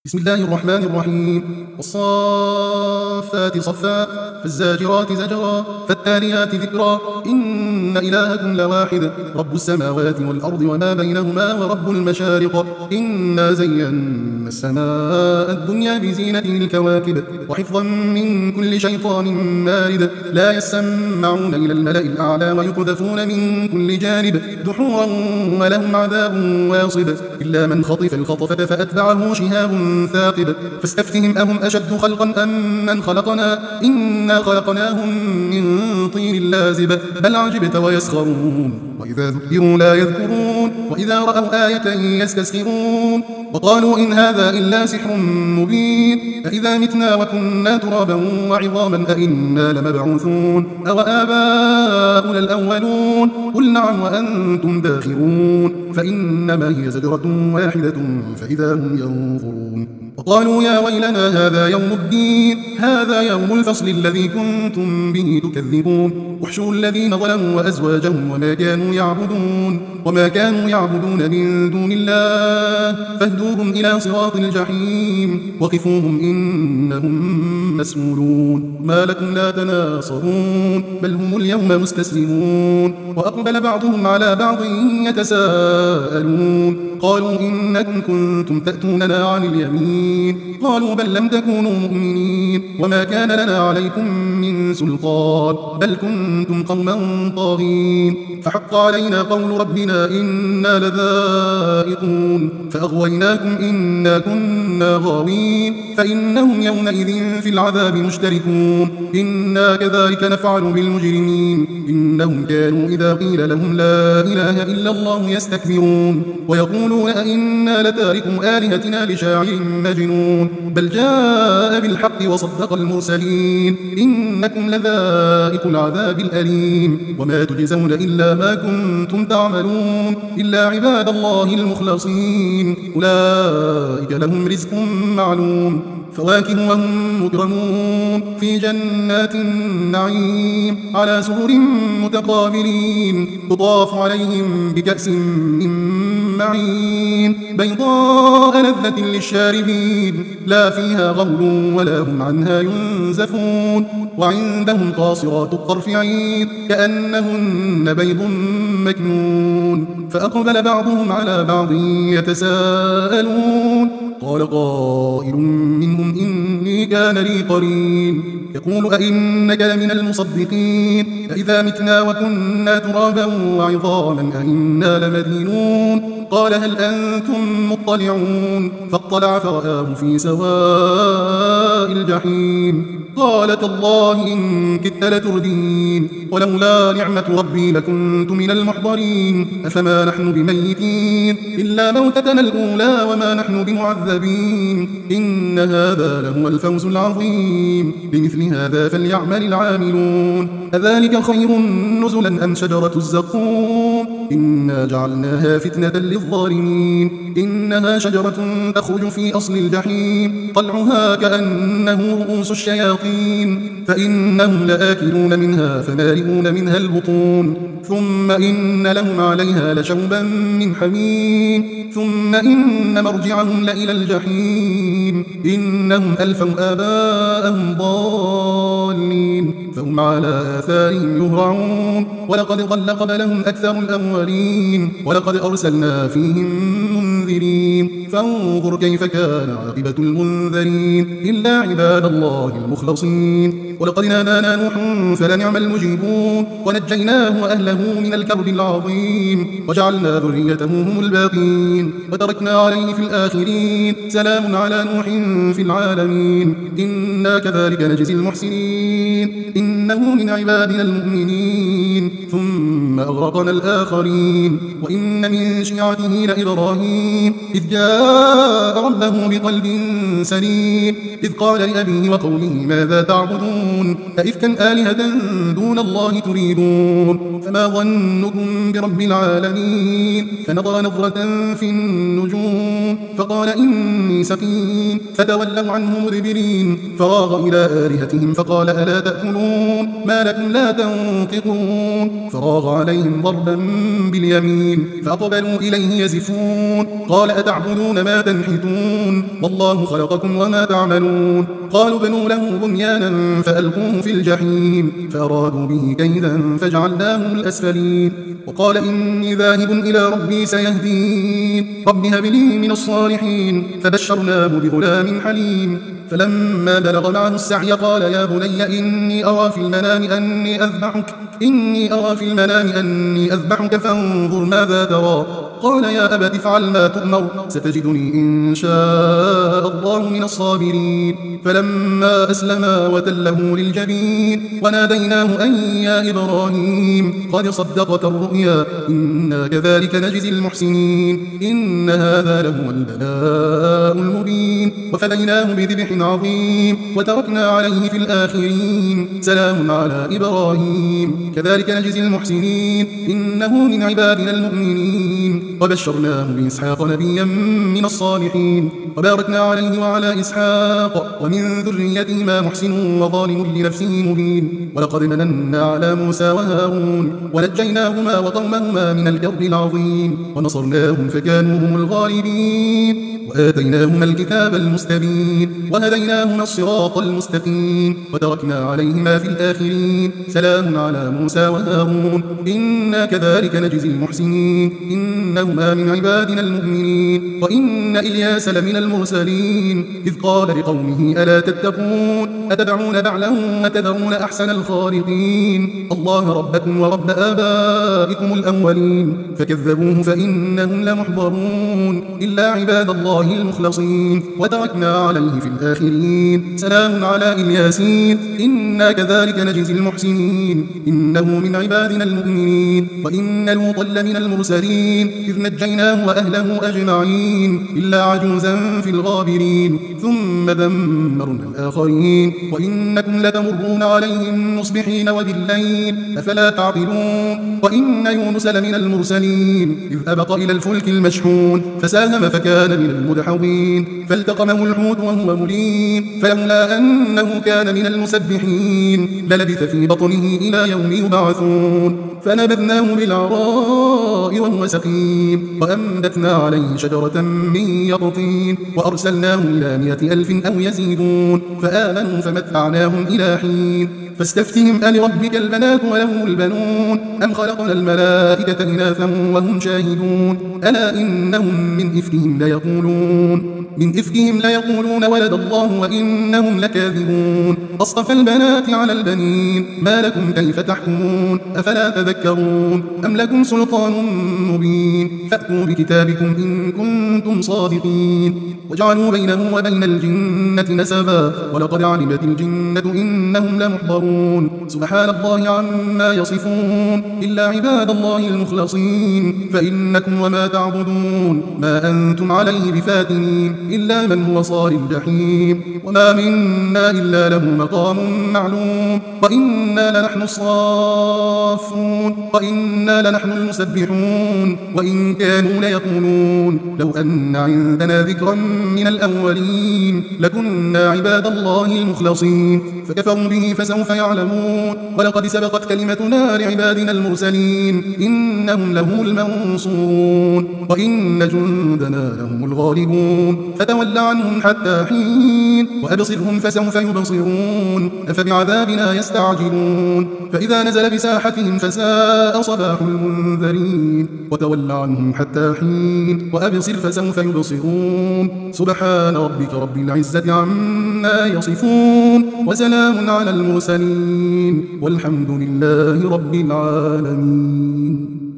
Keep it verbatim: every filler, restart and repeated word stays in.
بسم الله الرحمن الرحيم. والصافات صفا فالزاجرات زجرا فالتاليات ذكرا إن إلهكم لواحد رب السماوات والأرض وما بينهما ورب المشارق إنا زينا السماء الدنيا بزينة الكواكب وحفظا من كل شيطان مارد لا يسمعون إلى الملأ الأعلى ويقذفون من كل جانب دحورا ولهم عذاب واصب إلا من خطف الخطفة فأتبعه شهاب ثاقب فاستفتهم أهم أشد خلقا أم من خلقنا إنا خلقناهم من طين لازب بل عجبت ويسخرون وإذا ذكروا لا يذكرون وإذا رأوا آية يستسخرون وقالوا إن هذا إلا سحر مبين أإذا متنا وكنا ترابا وعظاما أإنا لمبعوثون أو آباؤنا الأولون قل نعم وأنتم داخرون فإنما هي زجرة واحدة فإذا هم ينظرون وقالوا يا ويلنا هذا يوم الدين هذا يوم الفصل الذي كنتم به تكذبون احشروا الذين ظلموا وأزواجهم وما كانوا يعبدون وما كانوا يعبدون من دون الله فاهدوهم إلى صراط الجحيم وقفوهم إنهم مسؤولون ما لكم لا تناصرون بل هم اليوم مستسلمون وأقبل بعضهم على بعض يتساءلون قالوا إنكم كنتم تأتوننا عن اليمين قالوا بل لم تكونوا مؤمنين وما كان لنا عليكم من سلطان بل كنتم قوما طاغين فحق علينا قول ربنا إنا لذائقون فأغويناكم إنا كنا غاوين فإنهم يومئذ في العذاب مشتركون إنا كذلك نفعل بالمجرمين إنهم كانوا إذا قيل لهم لا إله إلا الله يستكبرون ويقولون أئنا لتاركوا آلهتنا لشاعر مجنون بل جاء بالحق وصدق المرسلين إنكم لذائق العذاب الأليم وما تجزون إلا ما كنتم تعملون إلا عباد الله المخلصين أولئك لهم رزق معلوم فواكه وهم مكرمون في جنات النعيم على سرر متقابلين تطاف عليهم بكأس من معين بيضاء لذة للشاربين لا فيها غول ولا هم عنها ينزفون وعندهم قاصرات الطرف عين كأنهن بيض مكنون فأقبل بعضهم على بعض يتساءلون قال قائل منهم إني كان لي قرين يقول أئنك لمن المصدقين أئذا متنا وكنا ترابا وعظاما أئنا لمدينون قال هل أنتم مطلعون فاطلع فرآه في سواء الجحيم قال تالله إن كدت لتردين ولولا نعمة ربي لكنت من المحضرين أفما نحن بميتين إلا موتتنا الأولى وما نحن بمعذبين إن هذا لهو الفوز العظيم بمثل هذا فليعمل العاملون أذلك خير نزلا أم شجرة الزقوم إنا جعلناها فتنة للظالمين إنها شجرة تخرج في أصل الجحيم طلعها كأنه رؤوس الشياطين فإنهم لآكلون منها فمالئون منها البطون ثم إن لهم عليها لشوبا من حميم ثم إن مرجعهم لإلى الجحيم إنهم ألفوا آباءهم ضالين فهم على آثارهم يهرعون ولقد ضل قبلهم أكثر الأولين ولقد أرسلنا فيهم منذرين فانظر كيف كان عاقبة المنذرين إلا عباد الله المخلصين ولقد نادانا نوح فلنعم المجيبون ونجيناه وأهله من الكرب العظيم وجعلنا ذريته هم الباقين وتركنا عليه في الآخرين سلام على نوح في العالمين إنا كذلك نجزي المحسنين إنه من عبادنا المؤمنين ثم أغرقنا الآخرين وإن من شيعته لإبراهيم إذ جاء ربه بقلب سليم إذ قال لأبيه وقومه ماذا تعبدون أئفكا آلهة دون الله تريدون فما ظنكم برب العالمين فنظر نظرة في النجوم فقال إني سقيم فتولوا عنه مدبرين فراغ إلى آلهتهم فقال ألا تأكلون ما لكم لا تنطقون فراغ عليهم ضربا باليمين فأقبلوا إليه يزفون قال أتعبدون ما تنحتون والله خلقكم وما تعملون قالوا بنوا له بنيانا فألقوه في الجحيم فأرادوا به كيدا فجعلناهم الأسفلين وقال إني ذاهب إلى ربي سيهدين رب هب لي من الصالحين فبشرناه بغلام حليم فلما بلغ معه السعي قال يا بني إني أرى في المنام أني أذبحك إني أرى في المنام أني أذبحك فانظر ماذا ترى قال يا أبت افعل ما تؤمر ستجدني إن شاء الله من الصابرين فلما أسلما وتله للجبين وناديناه أن يا إبراهيم قد صدقت الرؤيا إنا كذلك نجزي المحسنين إن هذا لهو البلاء المبين وفديناه بذبح عظيم وتركنا عليه في الآخرين سلام على إبراهيم كذلك نجزي المحسنين إنه من عبادنا المؤمنين وبشرناه بإسحاق نبيا من الصالحين وباركنا عليه وعلى إسحاق ومن ذريتهما محسن وظالم لنفسه مبين ولقد مننا على موسى وهارون ونجيناهما وقومهما من الكرب العظيم ونصرناهم فكانوا هم الغالبين وآتيناهما الكتاب المستبين وهديناهما الصراط المستقيم وتركنا عليهما في الآخرين سلام على موسى وهارون إنا كذلك نجزي المحسنين إنهما من عبادنا المؤمنين وإن إلياس لمن المرسلين إذ قال لقومه ألا تتقون أتدعون بعلا وتذرون أحسن الخالقين الله ربكم ورب آبائكم الأولين فكذبوه فإنهم لمحضرون إلا عباد الله المخلصين وتركنا عليه في الآخرين سلام على إلياسين إنا كذلك نجزي المحسنين إنه من عبادنا المؤمنين وإن لوطا لمن المرسلين إذ نجيناه وأهله أجمعين إلا عجوزا في الغابرين ثم دمرنا الآخرين وإنكم لتمرون عليهم مصبحين وبالليل أفلا تعقلون وإن يونس لمن المرسلين إذ أبق إلى الفلك المشحون فساهم فكان من المدحضين فالتقمه الحوت وهو مليم فلولا أنه كان من المسبحين للبث في بطنه إلى يوم يبعثون فنبذناه بالعراء وهو سقيم وأنبتنا عليه شجرة من يقطين وأرسلناه إلى مائة ألف أو يزيدون فآمنوا فمتعناهم إلى حين فاستفتهم ألربك البنات ولهم البنون أم خلقنا الملائكة إناثا وهم شاهدون ألا إنهم من إفكهم ليقولون من إفكهم ليقولون ولد الله وإنهم لكاذبون أصطفى البنات على البنين ما لكم كيف تحكمون أفلا تذكرون أم لكم سلطان مبين فأتوا بكتابكم إن كنتم صادقين وجعلوا بينه وبين الجنة نسبا ولقد علمت الجنة إنهم لمحضرون سبحان الله عما يصفون إلا عباد الله المخلصين فإنكم وما تعبدون ما أنتم عليه بفاتنين إلا من هو صال الجحيم وما منا إلا له مقام معلوم وإنا لنحن الصافون وإنا لنحن المسبحون وإن كانوا ليقولون لو أن عندنا ذكرا من الأولين لكنا عباد الله المخلصين فكفروا به فسوف يعلمون ولقد سبقت كلمتنا لعبادنا المرسلين إنهم لهم المنصورون وإن جندنا لهم الغالبون فتول عنهم حتى حين وأبصرهم فسوف يبصرون أفبعذابنا يستعجلون فإذا نزل بساحتهم فساء صباح المنذرين وتول عنهم حتى حين وأبصر فسوف يبصرون سبحان ربك رب العزة عما يصفون وسلام على المرسلين والحمد لله رب العالمين.